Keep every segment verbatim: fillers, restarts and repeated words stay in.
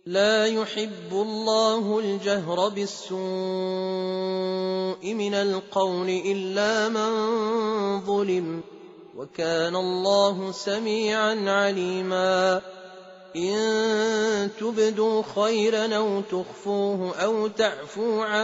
لا يحب الله الجهر بالسوء من القول إلا من ظلم، وكان الله سميعا عليما. إن تبدوا خيرا أو تخفوه أو تعفوا عن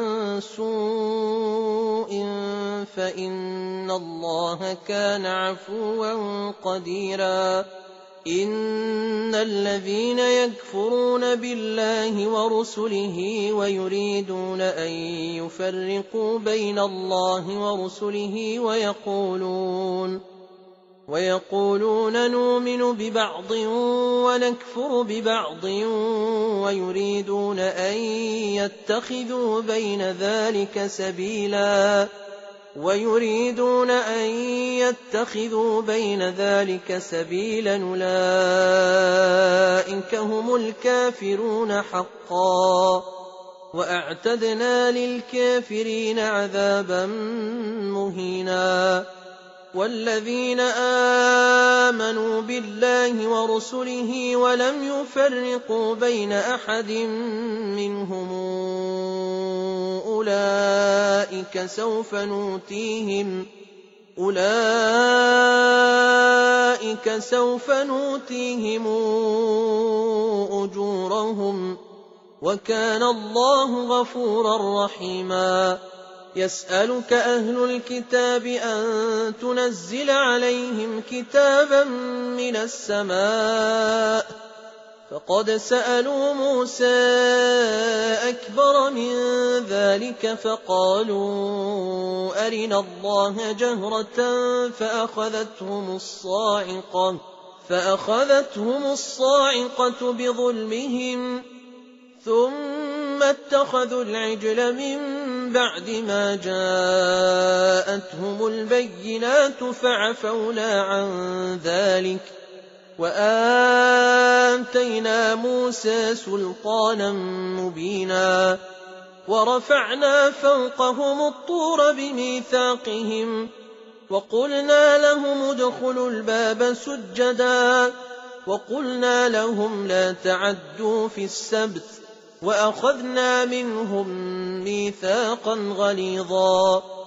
سوء فإن الله كان عفوا قديرا. إن الذين يكفرون بالله ورسله ويريدون أن يفرقوا بين الله ورسله ويقولون ويقولون نؤمن ببعض ونكفر ببعض ويريدون أن يتخذوا بين ذلك سبيلا ويريدون أن يتخذوا بين ذلك سبيلا أولئك هم الكافرون حقا، وأعتدنا للكافرين عذابا مهينا. والذين آمنوا بالله ورسله ولم يفرقوا بين أحد منهم أولئك سوف نؤتيهم أولئك سوف نؤتيهم أجورهم، وكان الله غفورا رحيما. يسألك أهل الكتاب أن تنزل عليهم كتابا من السماء، فقد سألوا موسى أكبر من ذلك فقالوا أرنا الله جهرة فأخذتهم الصاعقة فأخذتهم الصاعقة بظلمهم ثم اتخذوا العجل من بعد ما جاءتهم البينات فعفونا عن ذلك وآتينا موسى سلطانا مبينا. ورفعنا فوقهم الطور بميثاقهم وقلنا لهم ادخلوا الباب سجدا وقلنا لهم لا تعدوا في السبت وأخذنا منهم ميثاقا غليظا.